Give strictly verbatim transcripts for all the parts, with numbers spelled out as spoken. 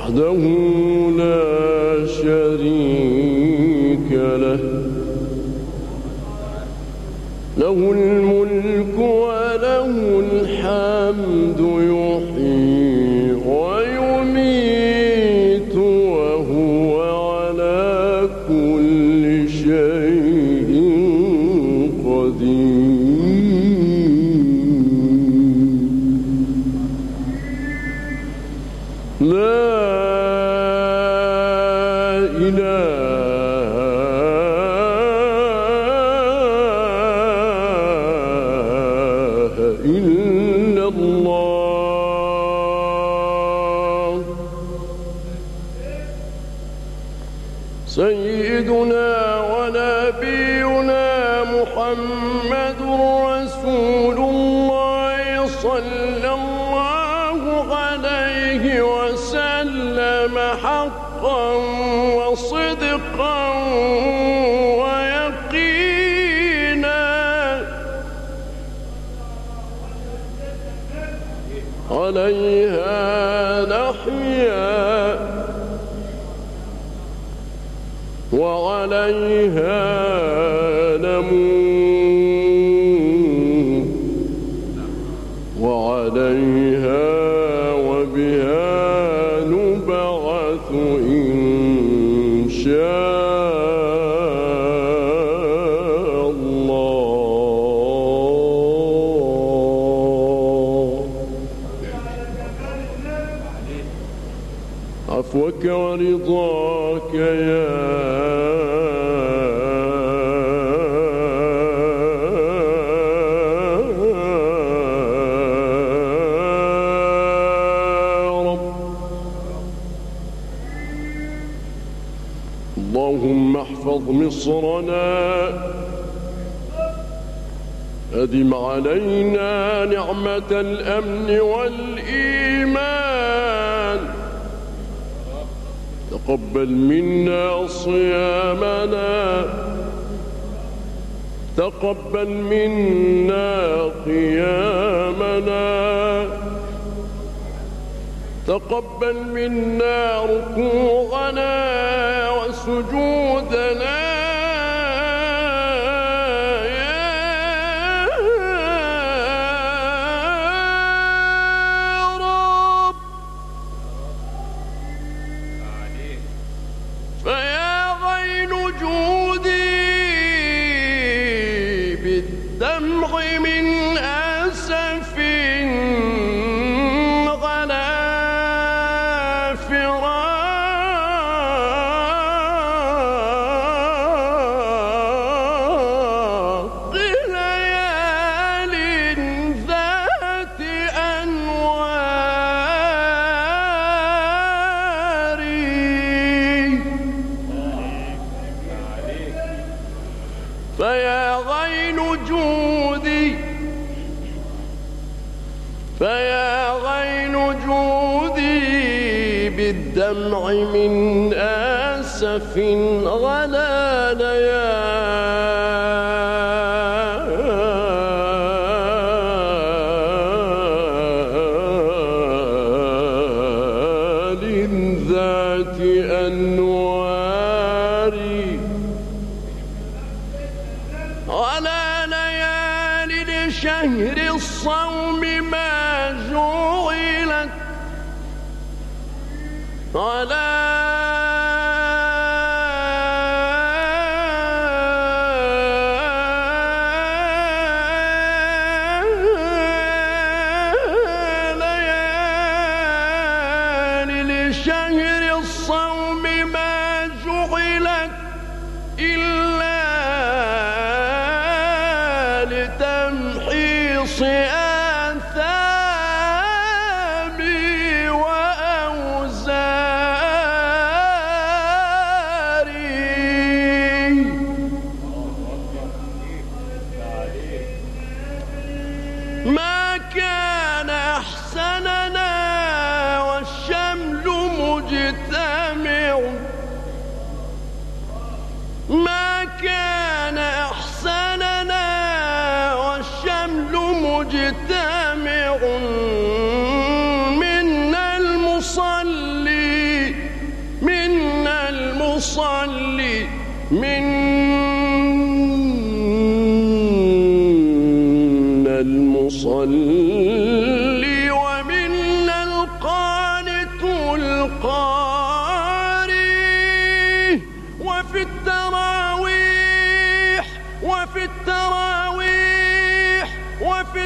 وحده لا شريك له له الملك وله الحمد يحيي ويميت وهو على كل شيء قدير لا إله إلا الله سيدنا ونبينا محمد رسول الله صلى الله عليه وسلم حقا وصدقا ويقينا عليها نحيا وعليها نموت وعليها وبها نبعث إن شاء الله عفوك ورضاك يا اللهم احفظ مصرنا أدم علينا نعمة الأمن والإيمان تقبل منا صيامنا تقبل منا قيامنا تقبل منا ركوعنا وسجودنا يا رب فيا غين جودي بالدمع من أسف فيا غين جودي فيا غين جودي بالدمع من آسف غلا ليال ذات أنواري على ليالي لشهر الصوم ما جعلت على ليالي لشهر الصوم ما جعلت إلا لتمحيص آثامي وأوزاري ما كان أحسننا والشمل مجتمع ما كان أحسننا والشمل مجتمع منا المصلي المصلي منا المصلي ومنا القانت القاري وفي التراويح وفي التراويح وفي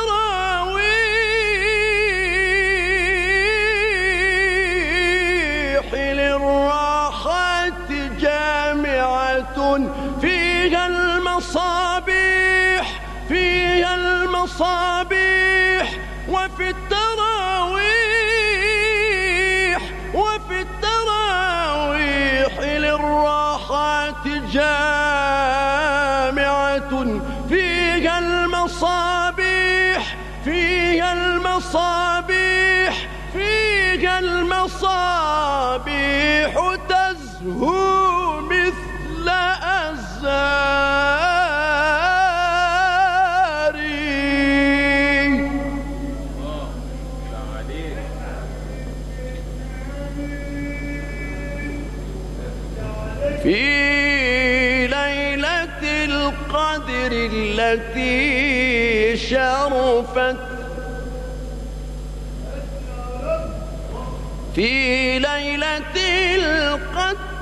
التراويح للراحات جامعة فيها المصابيح فيها المصابيح وفي التراويح وفي التراويح للراحات جامعة فيها المصابيح فيها المصابيح فيها المصابيح تزهو مثل أزاري. في ليلة القدر التي شرفت في ليلة القدر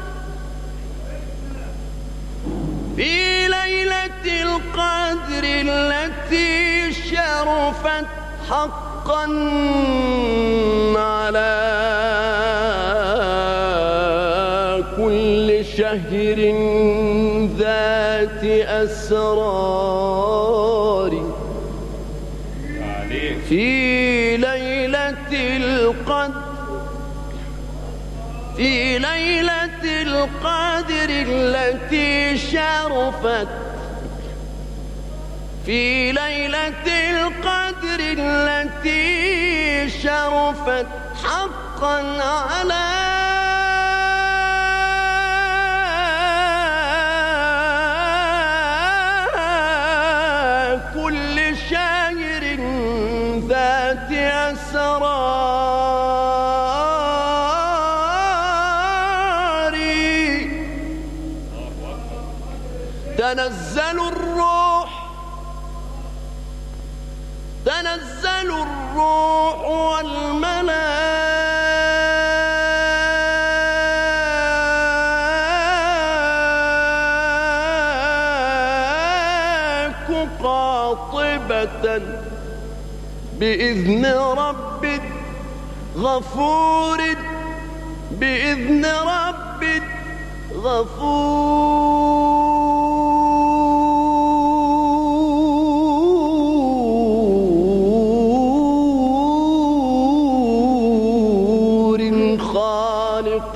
في ليلة القدر التي شرفت حقا على كل شهر ذات أسرار. في ليلة القدر في ليلة القدر التي شرفت في ليلة القدر التي شرفت حقا على كل شهر ذات أسرار. تنزل الروح تنزل الروح والملائك قاطبة بإذن رب غفور بإذن رب غفور خالق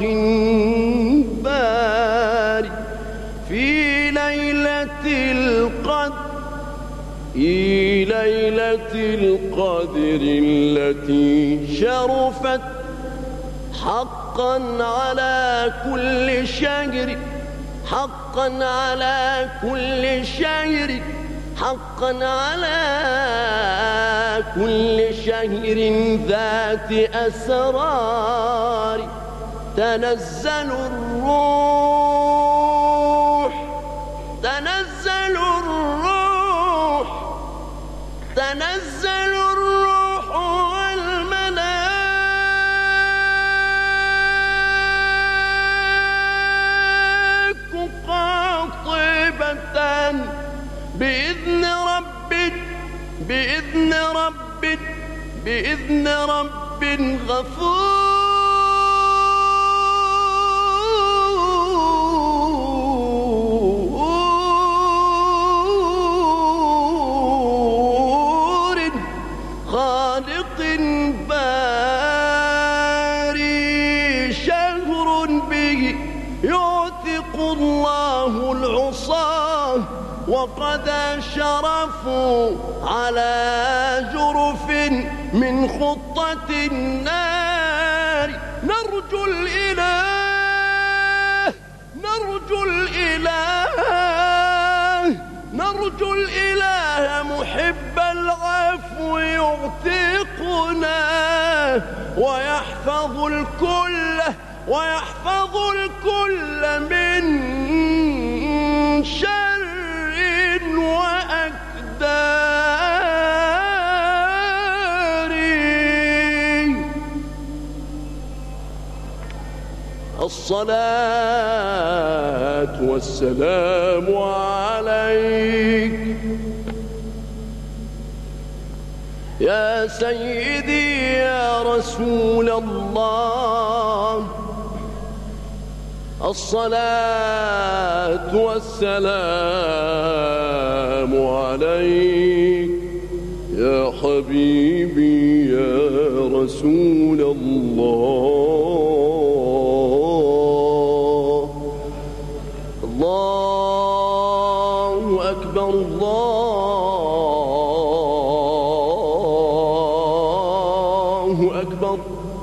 باري. في ليلة القدر في ليلة القدر التي شرفت حقا على كل شهر حقا على كل شهر حقا على كل شهر ذات أسرار. تنزل الروح تنزل الروح تنزل الروح والملائك قاطبة بإذن رب بإذن رب بإذن رب غفور خالق باري. شهر به يعتق الله العصاة وقد شرفوا على جرف من خطة النار. نرجو الإله نرجو الإله نرجو الإله محب العفو يعتقنا ويحفظ الكل ويحفظ الكل من شر وأكدار. الصلاة والسلام عليك يا سيدي يا رسول الله. الصلاة والسلام عليك يا حبيبي يا رسول الله. الله أكبر الله أكبر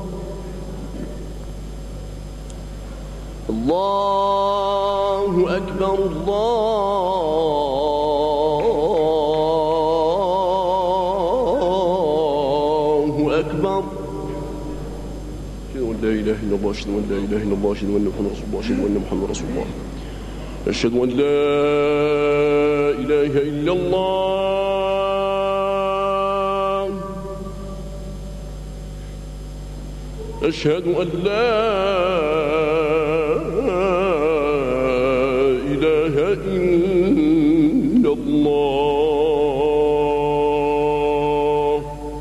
الله أكبر الله أكبر. أشهد أن لا إله إلا الله أشهد أن لا إله إلا الله أشهد أن محمد رسول الله أشهد أن محمد رسول الله أشهد أن لا إله إلا الله أشهد أن لا إله إلا الله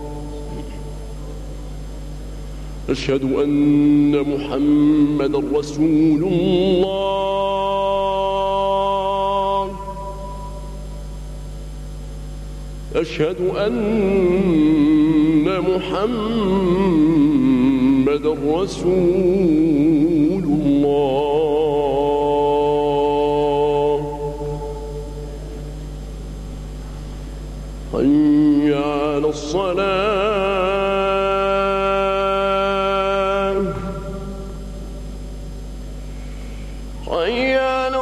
أشهد أن محمدا رسول الله أشهد أن محمدا رسول الله. حي على الصلاة حي على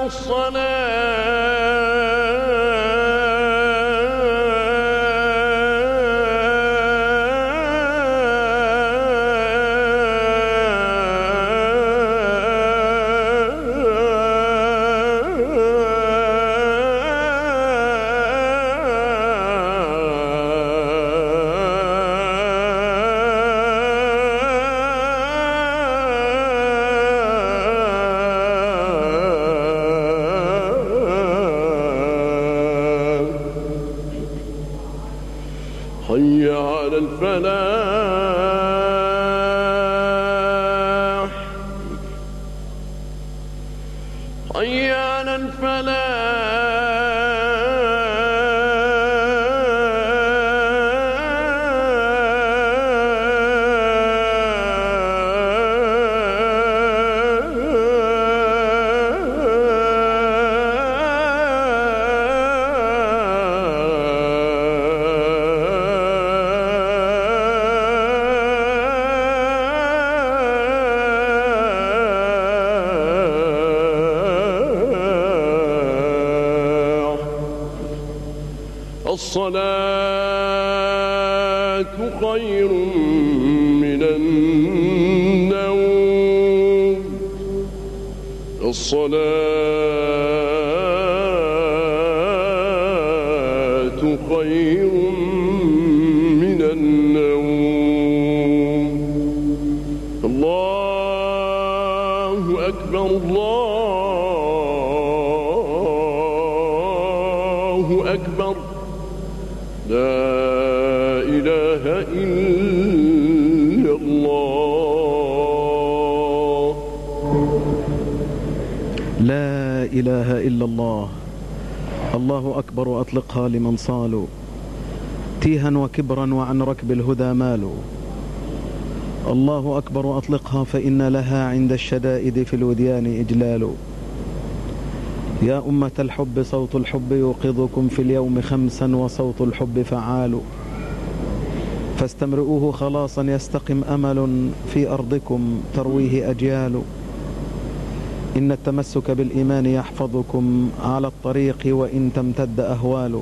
حي على الفلاح حي على الصلاة خير من النوم الصلاة خير من النوم. الله أكبر الله أكبر لا إله إلا الله. لا إله إلا الله. الله أكبر أطلقها لمن صالوا تيها وكبرا وعن ركب الهدى مالوا. الله أكبر أطلقها فإن لها عند الشدائد في الوديان إجلال. يا أمة الحب صوت الحب يوقظكم في اليوم خمسا وصوت الحب فعال. فاستمرئوه خلاصا يستقم أمل في أرضكم ترويه أجيال. إن التمسك بالإيمان يحفظكم على الطريق وإن تمتد أهوال.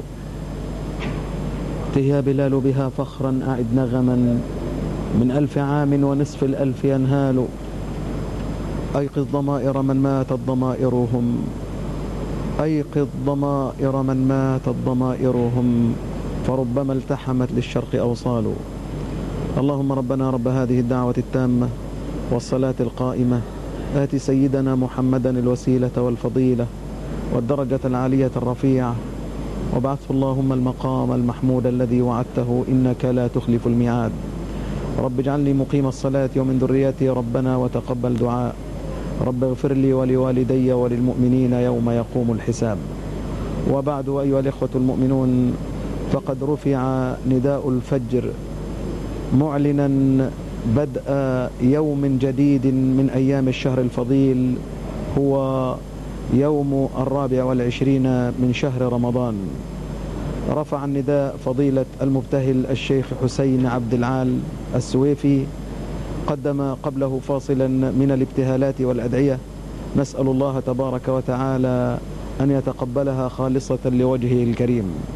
تهيا بلال بها فخرا أعد نغما من ألف عام ونصف الألف ينهال. أيقظ ضمائر من ماتت ضمائرهم أيقظ ضمائر من ماتت ضمائرهم فربما التحمت للشرق أوصال. اللهم ربنا رب هذه الدعوة التامة والصلاة القائمة آت سيدنا محمدا الوسيلة والفضيلة والدرجة العالية الرفيعة وابعثه اللهم المقام المحمود الذي وعدته إنك لا تخلف الميعاد. رب اجعلني مقيم الصلاة ومن ذريتي ربنا وتقبل دعاء. رب اغفر لي ولوالدي وللمؤمنين يوم يقوم الحساب. وبعد أيها الإخوة المؤمنون، فقد رفع نداء الفجر معلنا بدء يوم جديد من أيام الشهر الفضيل، هو يوم الرابع والعشرين من شهر رمضان. رفع النداء فضيلة المبتهل الشيخ حسين عبد العال السويفي، قدم قبله فاصلا من الابتهالات والأدعية، نسأل الله تبارك وتعالى أن يتقبلها خالصة لوجهه الكريم.